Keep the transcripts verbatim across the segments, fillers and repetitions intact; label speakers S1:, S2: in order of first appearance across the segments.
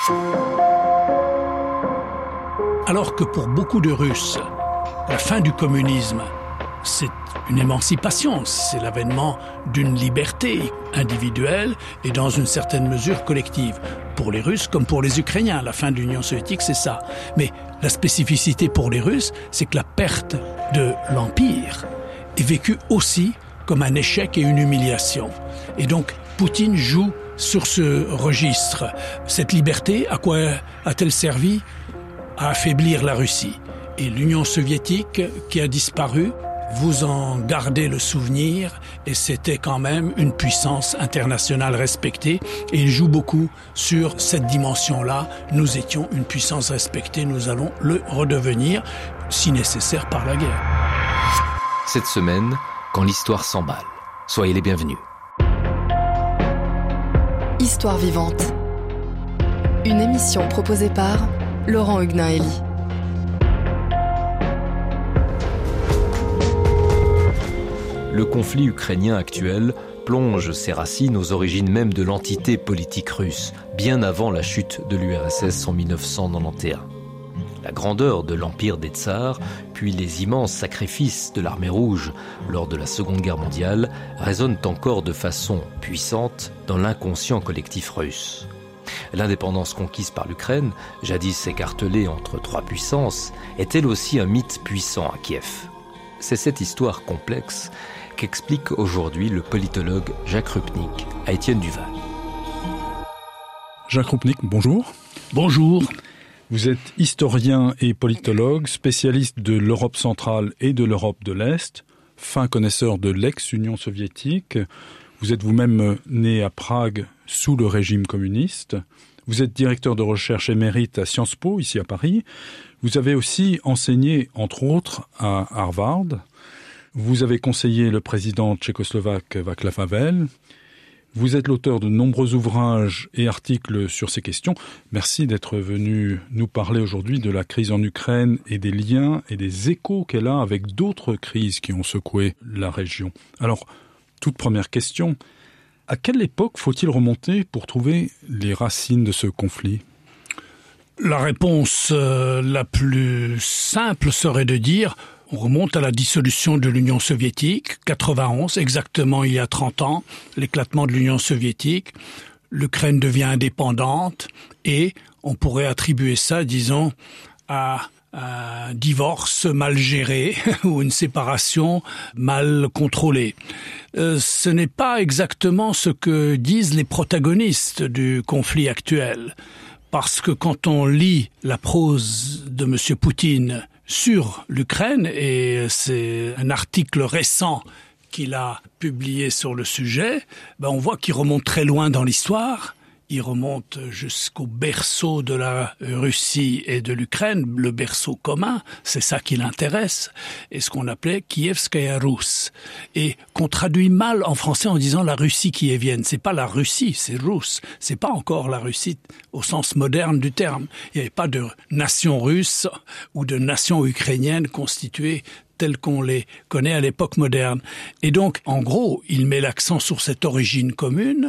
S1: Alors que pour beaucoup de Russes, la fin du communisme, c'est une émancipation, c'est l'avènement d'une liberté individuelle et dans une certaine mesure collective. Pour les Russes comme pour les Ukrainiens, la fin de l'Union soviétique, c'est ça. Mais la spécificité pour les Russes, c'est que la perte de l'Empire est vécue aussi comme un échec et une humiliation. Et donc, Poutine joue sur ce registre. Cette liberté, à quoi a-t-elle servi ? À affaiblir la Russie. Et l'Union soviétique qui a disparu, vous en gardez le souvenir, et c'était quand même une puissance internationale respectée, et il joue beaucoup sur cette dimension-là. Nous étions une puissance respectée, nous allons le redevenir, si nécessaire, par la guerre.
S2: Cette semaine, quand l'histoire s'emballe, soyez les bienvenus.
S3: Histoire vivante. Une émission proposée par Laurent Huguenin-Elie.
S2: Le conflit ukrainien actuel plonge ses racines aux origines même de l'entité politique russe, bien avant la chute de l'U R S S en dix-neuf cent quatre-vingt-onze. La grandeur de l'empire des tsars, puis les immenses sacrifices de l'armée rouge lors de la Seconde Guerre mondiale résonnent encore de façon puissante dans l'inconscient collectif russe. L'indépendance conquise par l'Ukraine, jadis écartelée entre trois puissances, est elle aussi un mythe puissant à Kiev. C'est cette histoire complexe qu'explique aujourd'hui le politologue Jacques Rupnik à Étienne Duval.
S4: Jacques Rupnik, bonjour.
S1: Bonjour.
S4: Vous êtes historien et politologue, spécialiste de l'Europe centrale et de l'Europe de l'Est, fin connaisseur de l'ex-Union soviétique. Vous êtes vous-même né à Prague sous le régime communiste. Vous êtes directeur de recherche émérite à Sciences Po, ici à Paris. Vous avez aussi enseigné, entre autres, à Harvard. Vous avez conseillé le président tchécoslovaque Václav Havel. Vous êtes l'auteur de nombreux ouvrages et articles sur ces questions. Merci d'être venu nous parler aujourd'hui de la crise en Ukraine et des liens et des échos qu'elle a avec d'autres crises qui ont secoué la région. Alors, toute première question, à quelle époque faut-il remonter pour trouver les racines de ce conflit ?
S1: La réponse euh, la plus simple serait de dire on remonte à la dissolution de l'Union soviétique, quatre-vingt-onze, exactement il y a trente ans, l'éclatement de l'Union soviétique, l'Ukraine devient indépendante et on pourrait attribuer ça, disons, à un divorce mal géré ou une séparation mal contrôlée. Euh, ce n'est pas exactement ce que disent les protagonistes du conflit actuel. Parce que quand on lit la prose de M. Poutine sur l'Ukraine, et c'est un article récent qu'il a publié sur le sujet, ben on voit qu'il remonte très loin dans l'histoire. Il remonte jusqu'au berceau de la Russie et de l'Ukraine, le berceau commun, c'est ça qui l'intéresse, et ce qu'on appelait Kievskaya Rus, et qu'on traduit mal en français en disant la Russie kievienne. C'est pas la Russie, c'est russe. C'est pas encore la Russie au sens moderne du terme. Il n'y avait pas de nation russe ou de nation ukrainienne constituée telles qu'on les connaît à l'époque moderne. Et donc, en gros, il met l'accent sur cette origine commune.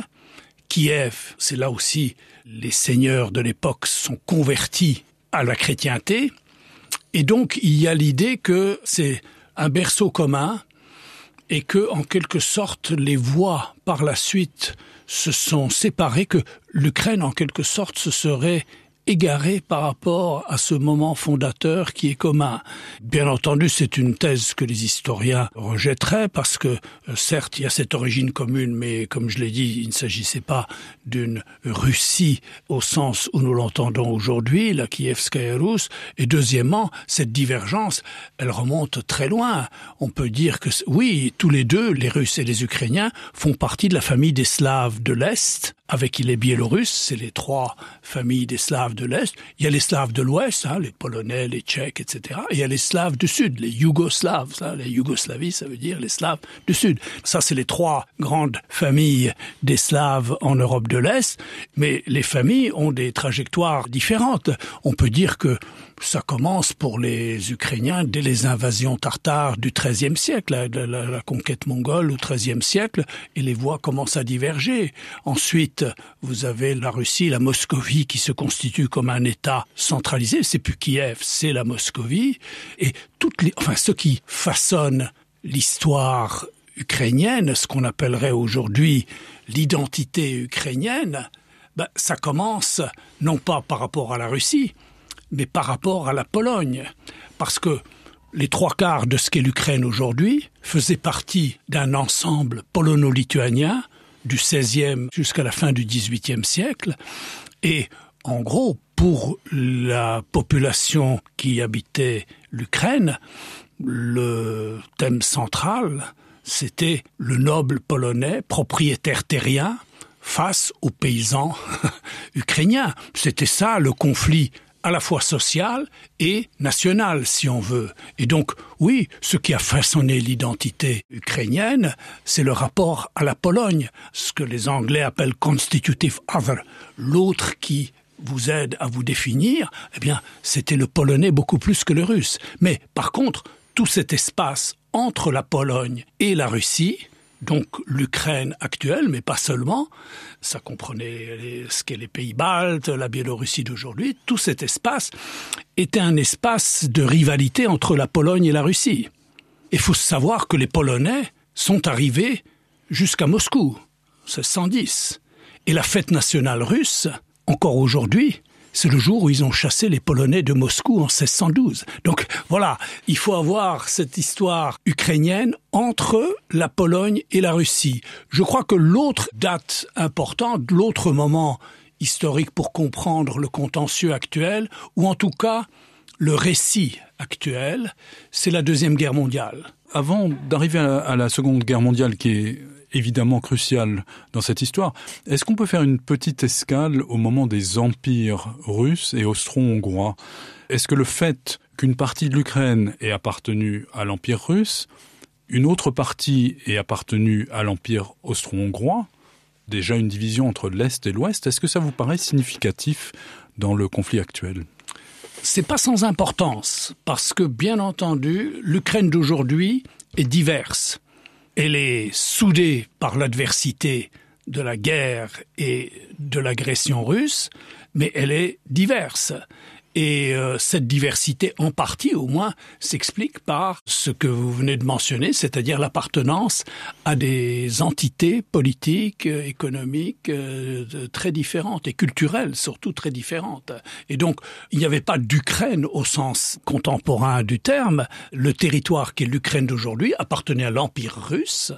S1: Kiev, c'est là aussi, les seigneurs de l'époque sont convertis à la chrétienté. Et donc, il y a l'idée que c'est un berceau commun et que, en quelque sorte, les voies par la suite se sont séparées, que l'Ukraine, en quelque sorte, se serait égaré par rapport à ce moment fondateur qui est commun. Bien entendu, c'est une thèse que les historiens rejetteraient parce que, euh, certes, il y a cette origine commune, mais comme je l'ai dit, il ne s'agissait pas d'une Russie au sens où nous l'entendons aujourd'hui, la Kievskaya Rus. Et deuxièmement, cette divergence, elle remonte très loin. On peut dire que, oui, tous les deux, les Russes et les Ukrainiens, font partie de la famille des Slaves de l'Est, avec les Biélorusses, c'est les trois familles des Slaves de l'Est, il y a les Slaves de l'Ouest, hein, les Polonais, les Tchèques, et cetera. Et il y a les Slaves du Sud, les Yougoslaves. Ça, les Yougoslavies, ça veut dire les Slaves du Sud. Ça, c'est les trois grandes familles des Slaves en Europe de l'Est. Mais les familles ont des trajectoires différentes. On peut dire que ça commence pour les Ukrainiens dès les invasions tartares du treizième siècle, la, la, la conquête mongole au treizième siècle, et les voies commencent à diverger. Ensuite, vous avez la Russie, la Moscovie qui se constitue comme un État centralisé. C'est plus Kiev, c'est la Moscovie. Et toutes les, enfin, ce qui façonne l'histoire ukrainienne, ce qu'on appellerait aujourd'hui l'identité ukrainienne, ben, ça commence non pas par rapport à la Russie, mais par rapport à la Pologne. Parce que les trois quarts de ce qu'est l'Ukraine aujourd'hui faisaient partie d'un ensemble polono-lituanien du seizième jusqu'à la fin du dix-huitième siècle. Et en gros, pour la population qui habitait l'Ukraine, le thème central, c'était le noble polonais, propriétaire terrien, face aux paysans ukrainiens. C'était ça le conflit à la fois social et national, si on veut. Et donc, oui, ce qui a façonné l'identité ukrainienne, c'est le rapport à la Pologne, ce que les Anglais appellent « constitutive other », l'autre qui vous aide à vous définir, eh bien, c'était le polonais beaucoup plus que le russe. Mais, par contre, tout cet espace entre la Pologne et la Russie, donc l'Ukraine actuelle, mais pas seulement, ça comprenait les, ce qu'est les pays baltes, la Biélorussie d'aujourd'hui, tout cet espace était un espace de rivalité entre la Pologne et la Russie. Il faut savoir que les Polonais sont arrivés jusqu'à Moscou, c'est cent dix. Et la fête nationale russe, encore aujourd'hui, c'est le jour où ils ont chassé les Polonais de Moscou en seize cent douze. Donc voilà, il faut avoir cette histoire ukrainienne entre la Pologne et la Russie. Je crois que l'autre date importante, l'autre moment historique pour comprendre le contentieux actuel, ou en tout cas le récit actuel, c'est la Deuxième Guerre mondiale.
S4: Avant d'arriver à la, à la Seconde Guerre mondiale, qui est évidemment crucial dans cette histoire, est-ce qu'on peut faire une petite escale au moment des empires russes et austro-hongrois? Est-ce que le fait qu'une partie de l'Ukraine ait appartenu à l'Empire russe, une autre partie ait appartenu à l'Empire austro-hongrois, déjà une division entre l'Est et l'Ouest, est-ce que ça vous paraît significatif dans le conflit actuel?
S1: C'est pas sans importance, parce que, bien entendu, l'Ukraine d'aujourd'hui est diverse. Elle est soudée par l'adversité de la guerre et de l'agression russe, mais elle est diverse. Et euh, cette diversité, en partie au moins, s'explique par ce que vous venez de mentionner, c'est-à-dire l'appartenance à des entités politiques, économiques euh, très différentes et culturelles surtout très différentes. Et donc, il n'y avait pas d'Ukraine au sens contemporain du terme. Le territoire qui est l'Ukraine d'aujourd'hui appartenait à l'Empire russe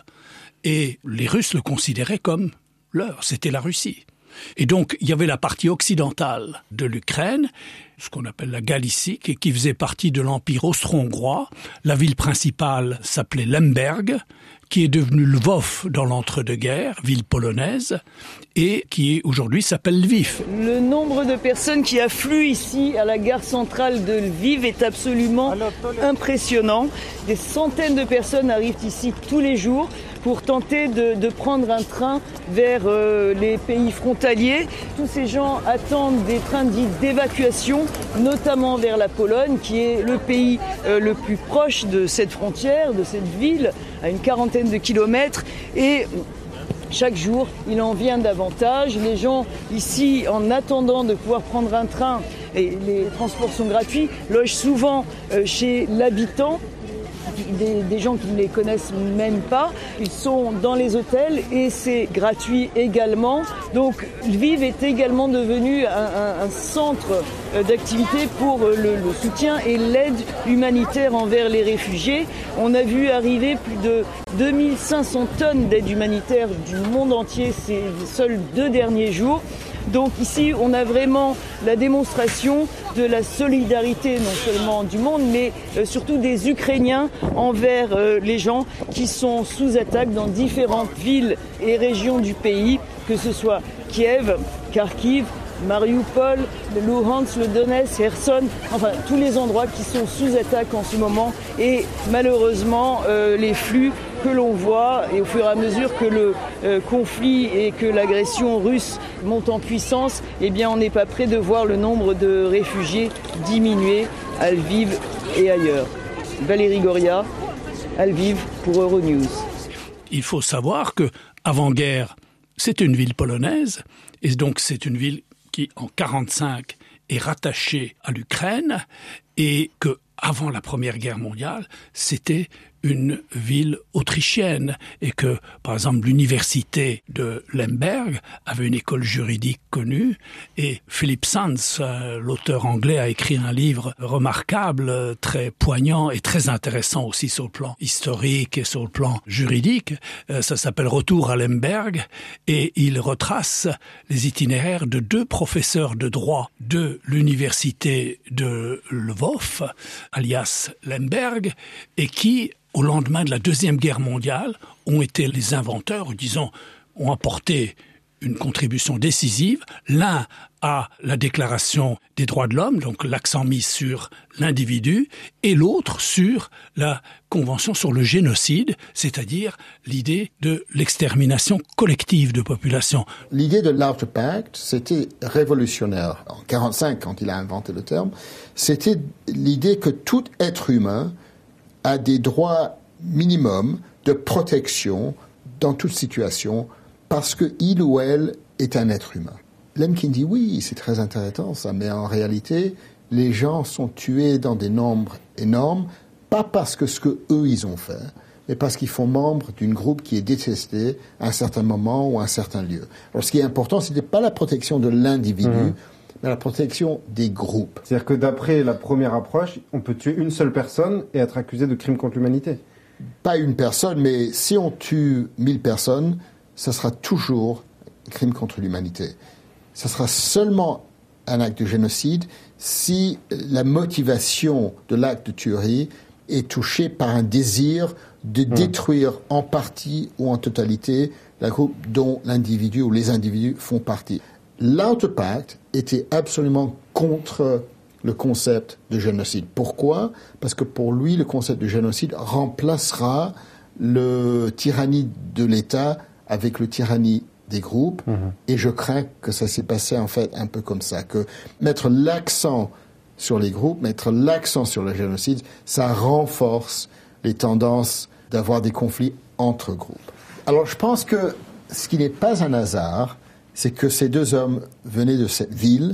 S1: et les Russes le considéraient comme leur, c'était la Russie. Et donc, il y avait la partie occidentale de l'Ukraine, ce qu'on appelle la Galicie, qui faisait partie de l'Empire austro-hongrois. La ville principale s'appelait Lemberg, qui est devenue Lvov dans l'entre-deux-guerres, ville polonaise, et qui aujourd'hui s'appelle Lviv.
S5: Le nombre de personnes qui affluent ici à la gare centrale de Lviv est absolument impressionnant. Des centaines de personnes arrivent ici tous les jours pour tenter de, de prendre un train vers euh, les pays frontaliers. Tous ces gens attendent des trains dits d'évacuation, notamment vers la Pologne, qui est le pays euh, le plus proche de cette frontière, de cette ville, à une quarantaine de kilomètres. Et chaque jour, il en vient davantage. Les gens ici, en attendant de pouvoir prendre un train, et les transports sont gratuits, logent souvent euh, chez l'habitant. Des, des gens qui ne les connaissent même pas. Ils sont dans les hôtels et c'est gratuit également. Donc Lviv est également devenu un, un, un centre d'activité pour le, le soutien et l'aide humanitaire envers les réfugiés. On a vu arriver plus de deux mille cinq cents tonnes d'aide humanitaire du monde entier ces seuls deux derniers jours. Donc ici, on a vraiment la démonstration de la solidarité, non seulement du monde, mais euh, surtout des Ukrainiens envers euh, les gens qui sont sous attaque dans différentes villes et régions du pays, que ce soit Kiev, Kharkiv, Mariupol, Luhansk, le Donetsk, Kherson, enfin tous les endroits qui sont sous attaque en ce moment. Et malheureusement, euh, les flux que l'on voit, et au fur et à mesure que le euh, conflit et que l'agression russe monte en puissance, eh bien on n'est pas près de voir le nombre de réfugiés diminuer à Lviv et ailleurs. Valérie Goria, à Lviv pour Euronews.
S1: Il faut savoir que avant-guerre, c'est une ville polonaise, et donc c'est une ville qui, en quarante-cinq, est rattachée à l'Ukraine, et que avant la Première Guerre mondiale, c'était une ville autrichienne et que, par exemple, l'université de Lemberg avait une école juridique connue et Philip Sands, l'auteur anglais, a écrit un livre remarquable, très poignant et très intéressant aussi sur le plan historique et sur le plan juridique. Ça s'appelle Retour à Lemberg et il retrace les itinéraires de deux professeurs de droit de l'université de Lvov, alias Lemberg, et qui, au lendemain de la Deuxième Guerre mondiale, ont été les inventeurs, ou disons, ont apporté une contribution décisive. L'un à la Déclaration des droits de l'homme, donc l'accent mis sur l'individu, et l'autre sur la Convention sur le génocide, c'est-à-dire l'idée de l'extermination collective de populations.
S6: L'idée de l'Outer Pact, c'était révolutionnaire. En quarante-cinq, quand il a inventé le terme, c'était l'idée que tout être humain a des droits minimums de protection dans toute situation parce qu'il ou elle est un être humain. Lemkin dit oui, c'est très intéressant ça, mais en réalité, les gens sont tués dans des nombres énormes, pas parce que ce que eux ils ont fait, mais parce qu'ils font membre d'un groupe qui est détesté à un certain moment ou à un certain lieu. Alors ce qui est important, ce n'était pas la protection de l'individu, mmh. mais la protection des groupes.
S7: C'est-à-dire que d'après la première approche, on peut tuer une seule personne et être accusé de crime contre l'humanité.
S6: Pas une personne, mais si on tue mille personnes, ça sera toujours un crime contre l'humanité. Ça sera seulement un acte de génocide si la motivation de l'acte de tuerie est touchée par un désir de mmh. détruire en partie ou en totalité le groupe dont l'individu ou les individus font partie. L'Outer Pact était absolument contre le concept de génocide. Pourquoi ? Parce que pour lui, le concept de génocide remplacera le tyrannie de l'État avec le tyrannie des groupes. Mmh. Et je crains que ça s'est passé en fait un peu comme ça, que mettre l'accent sur les groupes, mettre l'accent sur le génocide, ça renforce les tendances d'avoir des conflits entre groupes. Alors je pense que ce qui n'est pas un hasard, c'est que ces deux hommes venaient de cette ville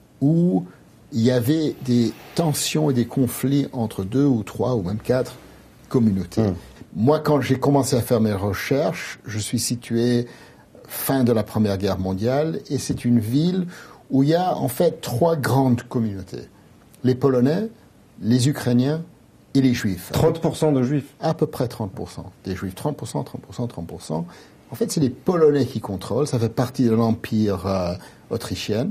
S6: où il y avait des tensions et des conflits entre deux ou trois ou même quatre communautés. Mmh. Moi, quand j'ai commencé à faire mes recherches, je suis situé fin de la Première Guerre mondiale et c'est une ville où il y a en fait trois grandes communautés. Les Polonais, les Ukrainiens et les Juifs.
S7: trente pour cent de Juifs.
S6: À peu près trente pour cent des Juifs. trente pour cent, trente pour cent, trente pour cent. En fait, c'est les Polonais qui contrôlent. Ça fait partie de l'Empire euh, autrichien.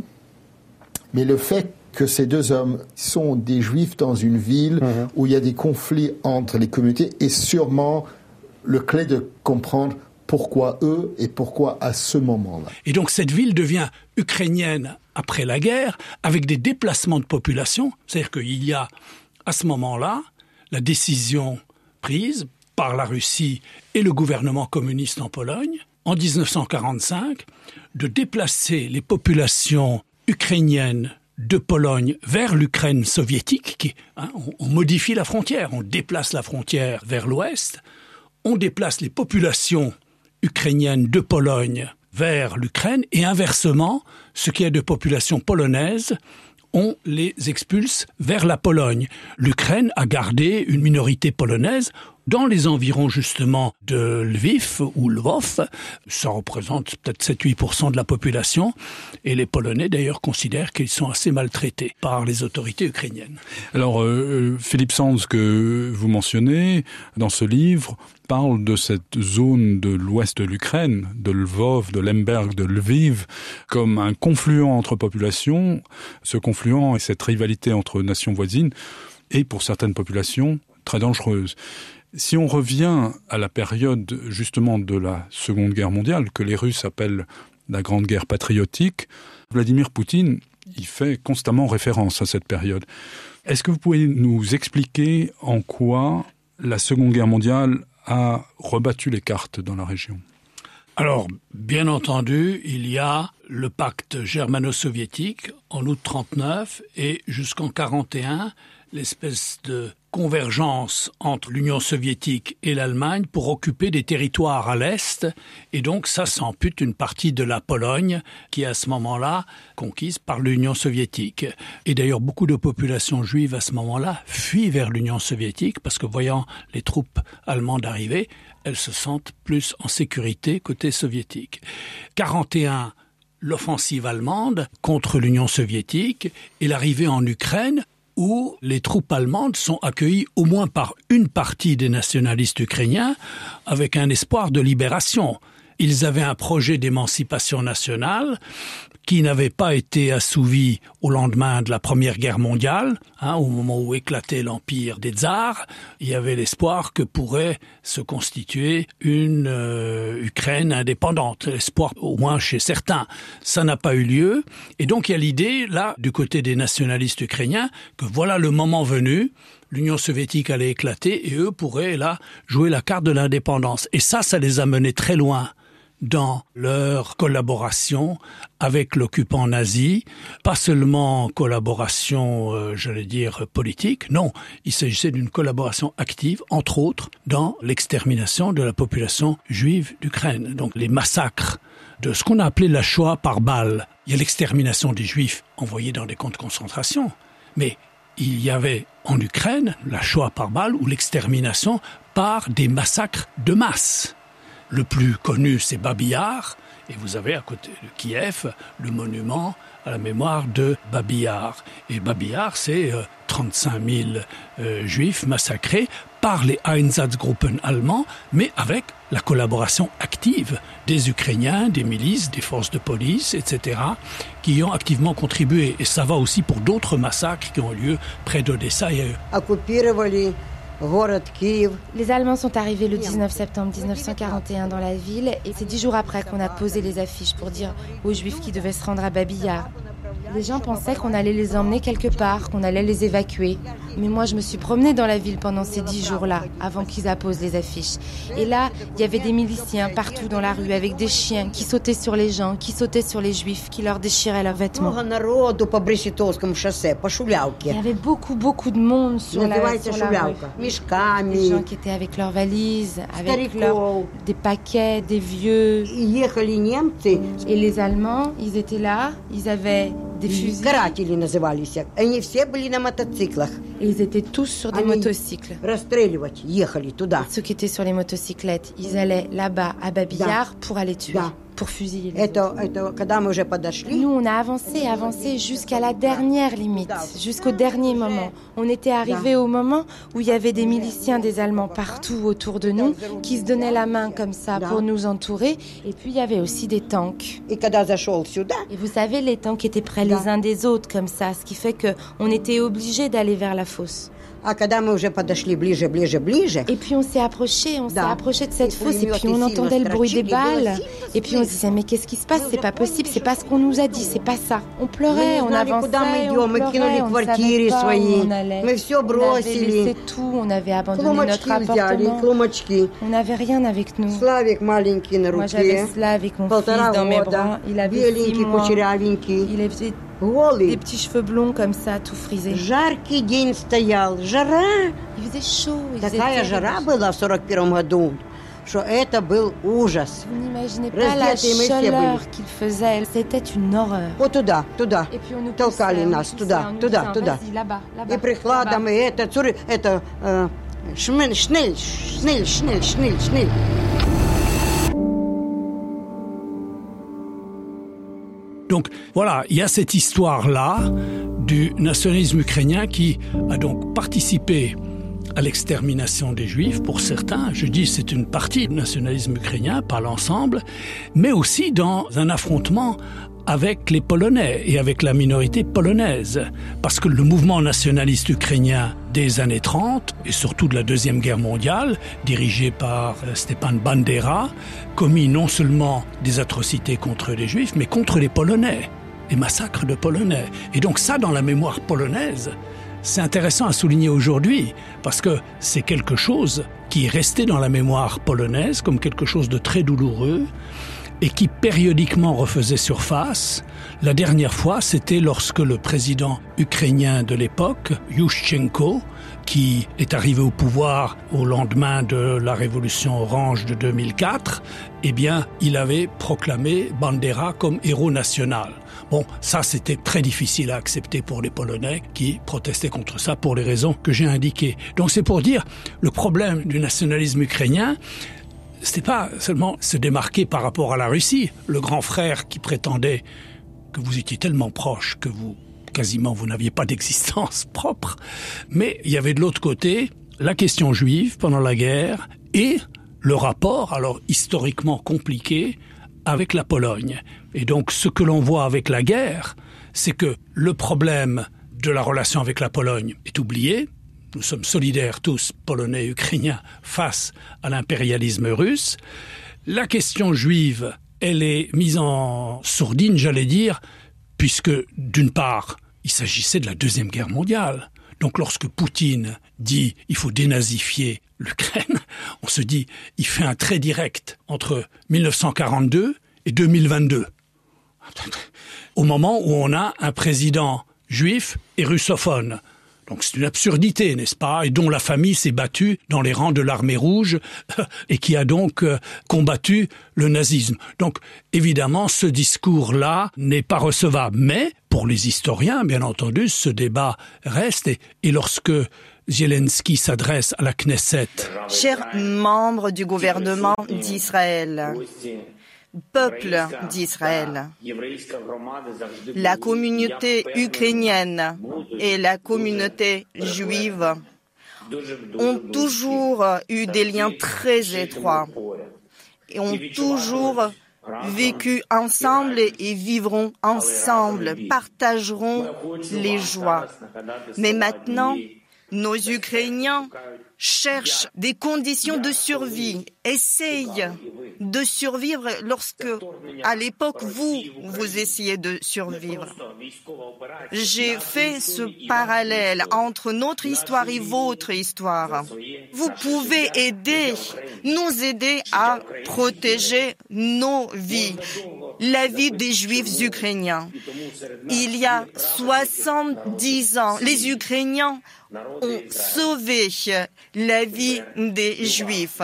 S6: Mais le fait que ces deux hommes sont des Juifs dans une ville mmh. où il y a des conflits entre les communautés est sûrement le clé de comprendre pourquoi eux et pourquoi à ce moment-là.
S1: Et donc cette ville devient ukrainienne après la guerre avec des déplacements de population. C'est-à-dire qu'il y a à ce moment-là la décision prise par la Russie et le gouvernement communiste en Pologne, en dix-neuf cent quarante-cinq, de déplacer les populations ukrainiennes de Pologne vers l'Ukraine soviétique. Qui, hein, on, on modifie la frontière, on déplace la frontière vers l'ouest, on déplace les populations ukrainiennes de Pologne vers l'Ukraine, et inversement, ce qui est de populations polonaises, on les expulse vers la Pologne. L'Ukraine a gardé une minorité polonaise dans les environs justement de Lviv ou Lvov. Ça représente peut-être sept à huit pour cent de la population. Et les Polonais d'ailleurs considèrent qu'ils sont assez maltraités par les autorités ukrainiennes.
S4: Alors euh, Philippe Sands, que vous mentionnez dans ce livre, parle de cette zone de l'ouest de l'Ukraine, de Lvov, de Lemberg, de Lviv, comme un confluent entre populations. Ce confluent et cette rivalité entre nations voisines est pour certaines populations très dangereuse. Si on revient à la période justement de la Seconde Guerre mondiale, que les Russes appellent la Grande Guerre patriotique, Vladimir Poutine, il fait constamment référence à cette période. Est-ce que vous pouvez nous expliquer en quoi la Seconde Guerre mondiale a rebattu les cartes dans la région ?
S1: Alors, bien entendu, il y a le pacte germano-soviétique en août trente-neuf et jusqu'en quarante et un, l'espèce de convergence entre l'Union soviétique et l'Allemagne pour occuper des territoires à l'Est. Et donc, ça s'ampute une partie de la Pologne qui est à ce moment-là conquise par l'Union soviétique. Et d'ailleurs, beaucoup de populations juives à ce moment-là fuient vers l'Union soviétique parce que voyant les troupes allemandes arriver, elles se sentent plus en sécurité côté soviétique. quarante et un, l'offensive allemande contre l'Union soviétique et l'arrivée en Ukraine où les troupes allemandes sont accueillies au moins par une partie des nationalistes ukrainiens avec un espoir de libération. Ils avaient un projet d'émancipation nationale qui n'avait pas été assouvi au lendemain de la Première Guerre mondiale, hein, au moment où éclatait l'empire des tsars. Il y avait l'espoir que pourrait se constituer une euh, Ukraine indépendante, l'espoir au moins chez certains. Ça n'a pas eu lieu, et donc il y a l'idée, là, du côté des nationalistes ukrainiens, que voilà le moment venu, l'Union soviétique allait éclater, et eux pourraient, là, jouer la carte de l'indépendance. Et ça, ça les a menés très loin dans leur collaboration avec l'occupant nazi, pas seulement collaboration, euh, j'allais dire, politique, non, il s'agissait d'une collaboration active, entre autres, dans l'extermination de la population juive d'Ukraine. Donc les massacres de ce qu'on a appelé la Shoah par balle. Il y a l'extermination des Juifs envoyés dans des camps de concentration, mais il y avait en Ukraine la Shoah par balle ou l'extermination par des massacres de masse. Le plus connu, c'est Babi Yar, et vous avez à côté de Kiev le monument à la mémoire de Babi Yar. Et Babi Yar, c'est euh, trente-cinq mille euh, juifs massacrés par les Einsatzgruppen allemands, mais avec la collaboration active des Ukrainiens, des milices, des forces de police, et cetera, qui y ont activement contribué. Et ça va aussi pour d'autres massacres qui ont eu lieu près d'Odessa et ailleurs.
S8: Les Allemands sont arrivés le dix-neuf septembre dix-neuf cent quarante et un dans la ville et c'est dix jours après qu'on a posé les affiches pour dire aux Juifs qui devaient se rendre à Babi Yar. Les gens pensaient qu'on allait les emmener quelque part, qu'on allait les évacuer. Mais moi, je me suis promenée dans la ville pendant ces dix jours-là, avant qu'ils apposent les affiches. Et là, il y avait des miliciens partout dans la rue, avec des chiens qui sautaient sur les gens, qui sautaient sur les Juifs, qui leur déchiraient leurs vêtements. Il y avait beaucoup, beaucoup de monde sur la, sur la rue. Des gens qui étaient avec leurs valises, avec leurs, des paquets, des vieux. Et les Allemands, ils étaient là, ils avaient des fusils. Et ils étaient tous sur des motocycles. Ceux qui étaient sur les motocyclettes, ils allaient là-bas à Babi Yar pour aller tuer, pour fusiller les autres. Nous, on a avancé, avancé jusqu'à la dernière limite, jusqu'au dernier moment. On était arrivés au moment où il y avait des miliciens des Allemands partout autour de nous qui se donnaient la main comme ça pour nous entourer. Et puis, il y avait aussi des tanks. Et vous savez, les tanks étaient près les uns des autres comme ça, ce qui fait qu'on était obligés d'aller vers la fosse. Et puis on s'est approché, on s'est approché de cette fosse et puis on entendait le bruit des balles. Et puis on se disait mais qu'est-ce qui se passe? C'est pas possible, c'est pas ce qu'on nous a dit, c'est pas ça. On pleurait, on avançait, on pleurait, on savait pas où on allait. On avait laissé tout, on avait abandonné notre appartement. On n'avait rien avec nous. Moi j'avais Slav avec mon fils dans mes bras, il avait six mois. Il avait des petits cheveux blonds comme ça, tout frisés. Il faisait chaud, il faisait terrible. Vous n'imaginez pas la chaleur qu'il faisait, c'était une horreur. Et puis on nous poussait, on nous poussait, on nous disait, vas-y, là-bas, là-bas.
S1: Donc voilà, il y a cette histoire-là du nationalisme ukrainien qui a donc participé à l'extermination des Juifs, pour certains. Je dis c'est une partie du nationalisme ukrainien, pas l'ensemble, mais aussi dans un affrontement avec les Polonais et avec la minorité polonaise. Parce que le mouvement nationaliste ukrainien des années trente, et surtout de la Deuxième Guerre mondiale, dirigé par Stepan Bandera, commis non seulement des atrocités contre les Juifs, mais contre les Polonais. et massacre de Polonais. Et donc ça, dans la mémoire polonaise, c'est intéressant à souligner aujourd'hui, parce que c'est quelque chose qui est resté dans la mémoire polonaise comme quelque chose de très douloureux et qui périodiquement refaisait surface. La dernière fois, c'était lorsque le président ukrainien de l'époque, Yushchenko, qui est arrivé au pouvoir au lendemain de la révolution orange de deux mille quatre, eh bien, il avait proclamé Bandera comme héros national. Bon, ça, c'était très difficile à accepter pour les Polonais qui protestaient contre ça pour les raisons que j'ai indiquées. Donc, c'est pour dire, le problème du nationalisme ukrainien, c'était pas seulement se démarquer par rapport à la Russie, le grand frère qui prétendait que vous étiez tellement proche que vous, quasiment, vous n'aviez pas d'existence propre. Mais il y avait de l'autre côté la question juive pendant la guerre et le rapport, alors historiquement compliqué, avec la Pologne. Et donc, ce que l'on voit avec la guerre, c'est que le problème de la relation avec la Pologne est oublié. Nous sommes solidaires tous, Polonais et Ukrainiens, face à l'impérialisme russe. La question juive, elle est mise en sourdine, j'allais dire, puisque, d'une part, il s'agissait de la Deuxième Guerre mondiale. Donc, lorsque Poutine dit « il faut dénazifier l'Ukraine », on se dit « il fait un trait direct entre mille neuf cent quarante-deux et deux mille vingt-deux ». Au moment où on a un président juif et russophone. Donc c'est une absurdité, n'est-ce pas? Et dont la famille s'est battue dans les rangs de l'armée rouge et qui a donc combattu le nazisme. Donc évidemment, ce discours-là n'est pas recevable. Mais pour les historiens, bien entendu, ce débat reste. Et, et lorsque Zelensky s'adresse à la Knesset...
S9: Chers membres du gouvernement d'Israël, peuple d'Israël, la communauté ukrainienne et la communauté juive ont toujours eu des liens très étroits et ont toujours vécu ensemble et vivront ensemble, partageront les joies. Mais maintenant, nos Ukrainiens cherchent des conditions de survie, essayent de survivre lorsque, à l'époque, vous, vous essayez de survivre. J'ai fait ce parallèle entre notre histoire et votre histoire. Vous pouvez aider, nous aider à protéger nos vies, la vie des Juifs ukrainiens. Il y a soixante-dix ans, les Ukrainiens ont sauvé la vie des Juifs.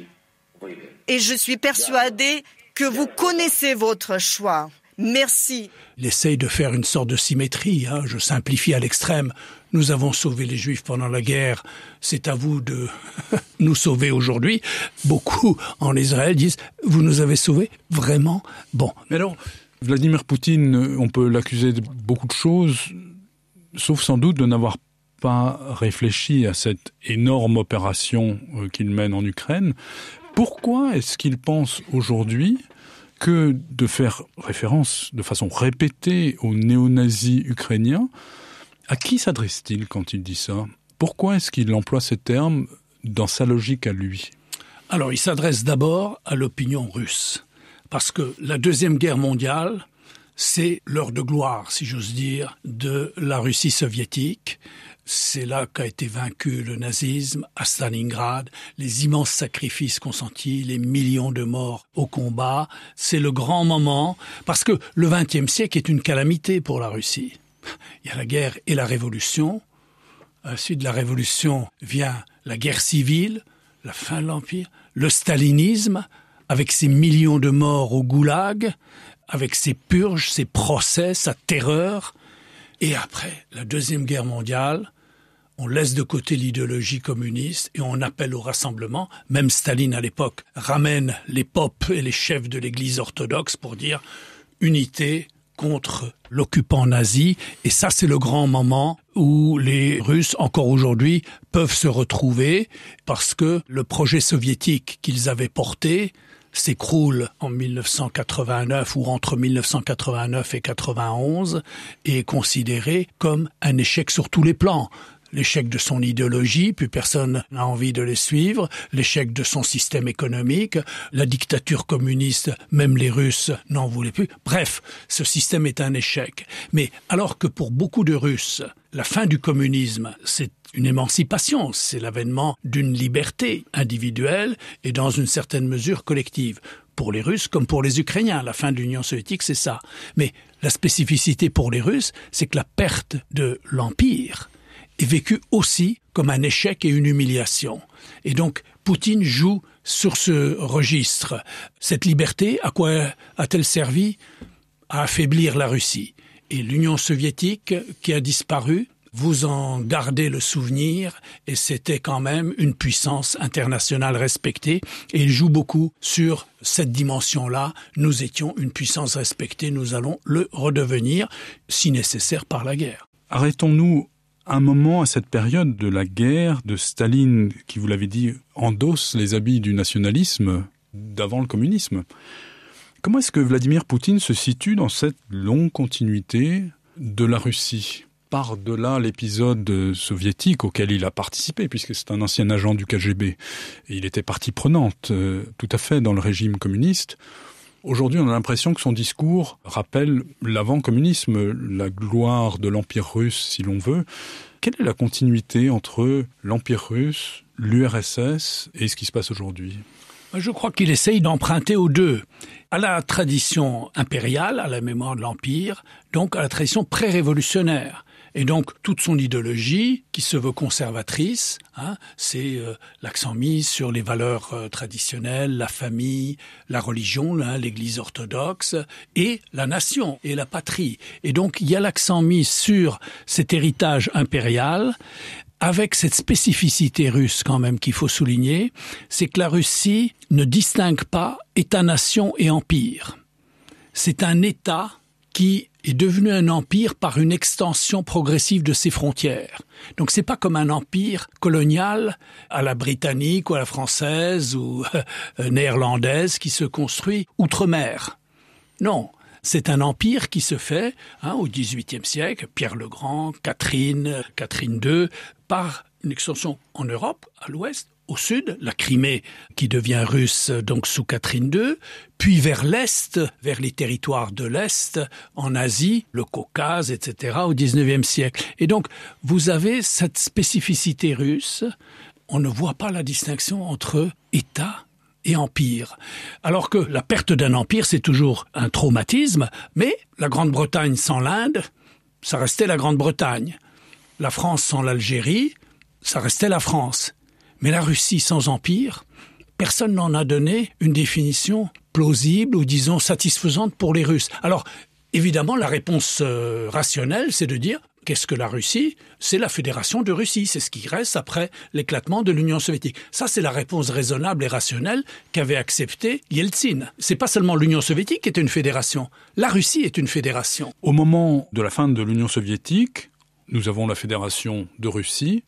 S9: Et je suis persuadée que vous connaissez votre choix. Merci.
S1: Il essaye de faire une sorte de symétrie, hein, je simplifie à l'extrême. Nous avons sauvé les Juifs pendant la guerre, c'est à vous de nous sauver aujourd'hui. Beaucoup en Israël disent « Vous nous avez sauvés ? Vraiment ?» Bon.
S4: Mais alors, Vladimir Poutine, on peut l'accuser de beaucoup de choses, sauf sans doute de n'avoir pas réfléchi à cette énorme opération qu'il mène en Ukraine. Pourquoi est-ce qu'il pense aujourd'hui que de faire référence de façon répétée aux néo-nazis ukrainiens, à qui s'adresse-t-il quand il dit ça? Pourquoi est-ce qu'il emploie ces termes dans sa logique à lui?
S1: Alors, il s'adresse d'abord à l'opinion russe, parce que la Deuxième Guerre mondiale, c'est l'heure de gloire, si j'ose dire, de la Russie soviétique. C'est là qu'a été vaincu le nazisme, à Stalingrad, les immenses sacrifices consentis, les millions de morts au combat. C'est le grand moment, parce que le vingtième siècle est une calamité pour la Russie. Il y a la guerre et la révolution. À la suite de la révolution vient la guerre civile, la fin de l'Empire, le stalinisme, avec ses millions de morts au goulag, avec ses purges, ses procès, sa terreur. Et après la Deuxième Guerre mondiale, on laisse de côté l'idéologie communiste et on appelle au rassemblement. Même Staline, à l'époque, ramène les popes et les chefs de l'Église orthodoxe pour dire unité contre l'occupant nazi. Et ça, c'est le grand moment où les Russes, encore aujourd'hui, peuvent se retrouver parce que le projet soviétique qu'ils avaient porté s'écroule en mille neuf cent quatre-vingt-neuf ou entre mille neuf cent quatre-vingt-neuf et quatre-vingt-onze et est considéré comme un échec sur tous les plans. l'échec de son idéologie, plus personne n'a envie de les suivre, l'échec de son système économique, la dictature communiste, même les Russes n'en voulaient plus. Bref, ce système est un échec. Mais alors que pour beaucoup de Russes, la fin du communisme, c'est une émancipation, c'est l'avènement d'une liberté individuelle et dans une certaine mesure collective. Pour les Russes comme pour les Ukrainiens, la fin de l'Union soviétique, c'est ça. Mais la spécificité pour les Russes, c'est que la perte de l'Empire est vécue aussi comme un échec et une humiliation. Et donc, Poutine joue sur ce registre. Cette liberté, à quoi a-t-elle servi? À affaiblir la Russie. Et l'Union soviétique qui a disparu, vous en gardez le souvenir, et c'était quand même une puissance internationale respectée, et il joue beaucoup sur cette dimension-là. Nous étions une puissance respectée, nous allons le redevenir, si nécessaire, par la guerre.
S4: Arrêtons-nous un moment à cette période de la guerre, de Staline, qui, vous l'avez dit, endosse les habits du nationalisme d'avant le communisme. Comment est-ce que Vladimir Poutine se situe dans cette longue continuité de la Russie ? Par-delà l'épisode soviétique auquel il a participé, puisque c'est un ancien agent du K G B, et il était partie prenante euh, tout à fait dans le régime communiste. Aujourd'hui, on a l'impression que son discours rappelle l'avant-communisme, la gloire de l'Empire russe, si l'on veut. Quelle est la continuité entre l'Empire russe, l'U R S S et ce qui se passe aujourd'hui ?
S1: Je crois qu'il essaye d'emprunter aux deux, à la tradition impériale, à la mémoire de l'Empire, donc à la tradition pré-révolutionnaire. Et donc, toute son idéologie, qui se veut conservatrice, hein, c'est euh, l'accent mis sur les valeurs euh, traditionnelles, la famille, la religion, hein, l'Église orthodoxe, et la nation, et la patrie. Et donc, il y a l'accent mis sur cet héritage impérial, avec cette spécificité russe quand même qu'il faut souligner, c'est que la Russie ne distingue pas État-nation et empire. C'est un État qui est devenu un empire par une extension progressive de ses frontières. Donc c'est pas comme un empire colonial à la britannique ou à la française ou euh, néerlandaise qui se construit outre-mer. Non, c'est un empire qui se fait hein, au dix-huitième siècle, Pierre le Grand, Catherine, Catherine deux, par une extension en Europe, à l'ouest, au sud, la Crimée qui devient russe donc sous Catherine deux, puis vers l'est, vers les territoires de l'est, en Asie, le Caucase, et cetera, au dix-neuvième siècle. Et donc, vous avez cette spécificité russe, on ne voit pas la distinction entre État et empire. Alors que la perte d'un empire, c'est toujours un traumatisme, mais la Grande-Bretagne sans l'Inde, ça restait la Grande-Bretagne. La France sans l'Algérie, ça restait la France. Mais la Russie sans empire, personne n'en a donné une définition plausible ou disons satisfaisante pour les Russes. Alors, évidemment, la réponse euh, rationnelle, c'est de dire qu'est-ce que la Russie ? C'est la Fédération de Russie, c'est ce qui reste après l'éclatement de l'Union soviétique. Ça, c'est la réponse raisonnable et rationnelle qu'avait acceptée Yeltsin. C'est pas seulement l'Union soviétique qui est une fédération, la Russie est une fédération.
S4: Au moment de la fin de l'Union soviétique, nous avons la Fédération de Russie.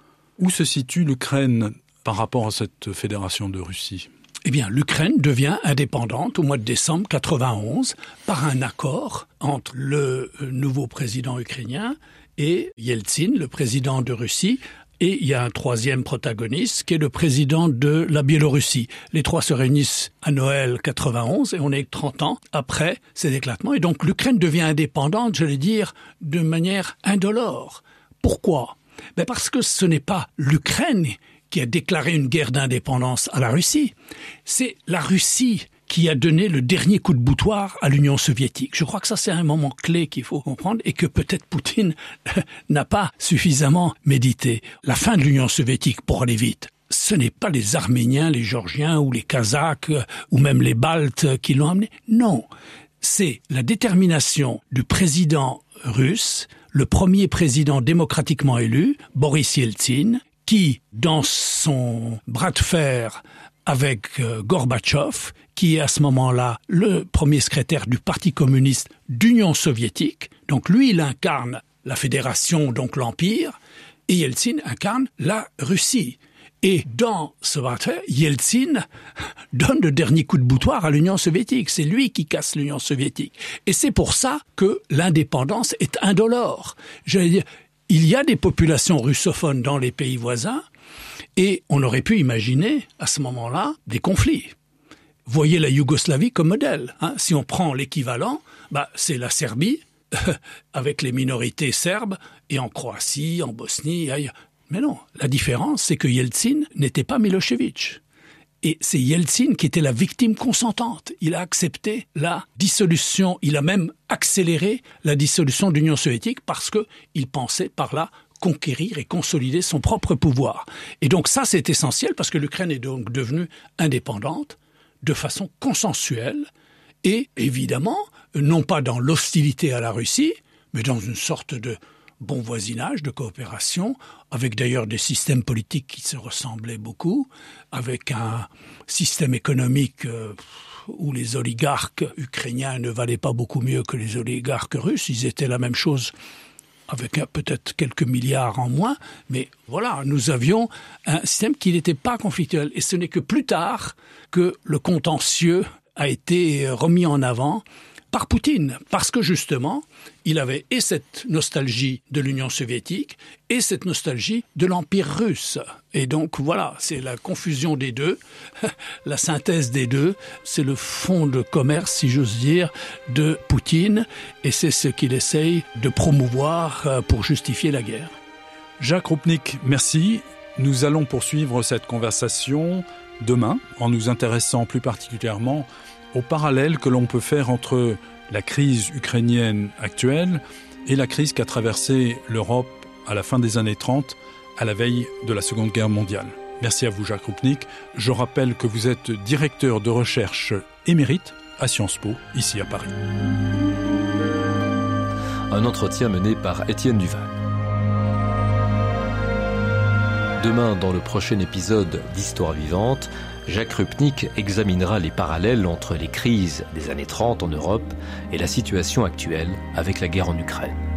S4: Où se situe l'Ukraine par rapport à cette fédération de Russie ?
S1: Eh bien, l'Ukraine devient indépendante au mois de décembre quatre-vingt-onze par un accord entre le nouveau président ukrainien et Yeltsin, le président de Russie. Et il y a un troisième protagoniste qui est le président de la Biélorussie. Les trois se réunissent à Noël quatre-vingt-onze et on est trente ans après ces éclatements. Et donc l'Ukraine devient indépendante, je vais dire, de manière indolore. Pourquoi ? Ben parce que ce n'est pas l'Ukraine qui a déclaré une guerre d'indépendance à la Russie, c'est la Russie qui a donné le dernier coup de boutoir à l'Union soviétique. Je crois que ça, c'est un moment clé qu'il faut comprendre et que peut-être Poutine n'a pas suffisamment médité. La fin de l'Union soviétique, pour aller vite, ce n'est pas les Arméniens, les Géorgiens ou les Kazakhs ou même les Baltes qui l'ont amené. Non, c'est la détermination du président russe, le premier président démocratiquement élu, Boris Yeltsin, qui, dans son bras de fer avec euh, Gorbatchev, qui est à ce moment-là le premier secrétaire du Parti communiste d'Union soviétique, donc lui, il incarne la fédération, donc l'Empire, et Yeltsin incarne la Russie. Et dans ce bras de fer, Yeltsin donne le dernier coup de boutoir à l'Union soviétique. C'est lui qui casse l'Union soviétique. Et c'est pour ça que l'indépendance est indolore. J'allais dire, il y a des populations russophones dans les pays voisins et on aurait pu imaginer à ce moment-là des conflits. Voyez la Yougoslavie comme modèle. Hein. Si on prend l'équivalent, bah, c'est la Serbie avec les minorités serbes et en Croatie, en Bosnie, ailleurs. Mais non, la différence, c'est que Yeltsin n'était pas Milosevic. Et c'est Yeltsin qui était la victime consentante. Il a accepté la dissolution, il a même accéléré la dissolution de l'Union soviétique parce qu'il pensait par là conquérir et consolider son propre pouvoir. Et donc ça, c'est essentiel parce que l'Ukraine est donc devenue indépendante de façon consensuelle et évidemment, non pas dans l'hostilité à la Russie, mais dans une sorte de bon voisinage, de coopération, avec d'ailleurs des systèmes politiques qui se ressemblaient beaucoup, avec un système économique euh, où les oligarques ukrainiens ne valaient pas beaucoup mieux que les oligarques russes. Ils étaient la même chose avec peut-être quelques milliards en moins. Mais voilà, nous avions un système qui n'était pas conflictuel. Et ce n'est que plus tard que le contentieux a été remis en avant par Poutine, parce que justement, il avait et cette nostalgie de l'Union soviétique et cette nostalgie de l'Empire russe. Et donc voilà, c'est la confusion des deux, la synthèse des deux, c'est le fonds de commerce, si j'ose dire, de Poutine, et c'est ce qu'il essaye de promouvoir pour justifier la guerre.
S4: Jacques Roupnik, merci. Nous allons poursuivre cette conversation demain, en nous intéressant plus particulièrement au parallèle que l'on peut faire entre la crise ukrainienne actuelle et la crise qu'a traversée l'Europe à la fin des années trente, à la veille de la Seconde Guerre mondiale. Merci à vous, Jacques Roupnik. Je rappelle que vous êtes directeur de recherche émérite à Sciences Po, ici à Paris.
S2: Un entretien mené par Étienne Duval. Demain, dans le prochain épisode d'Histoire vivante, Jacques Roupnik examinera les parallèles entre les crises des années trente en Europe et la situation actuelle avec la guerre en Ukraine.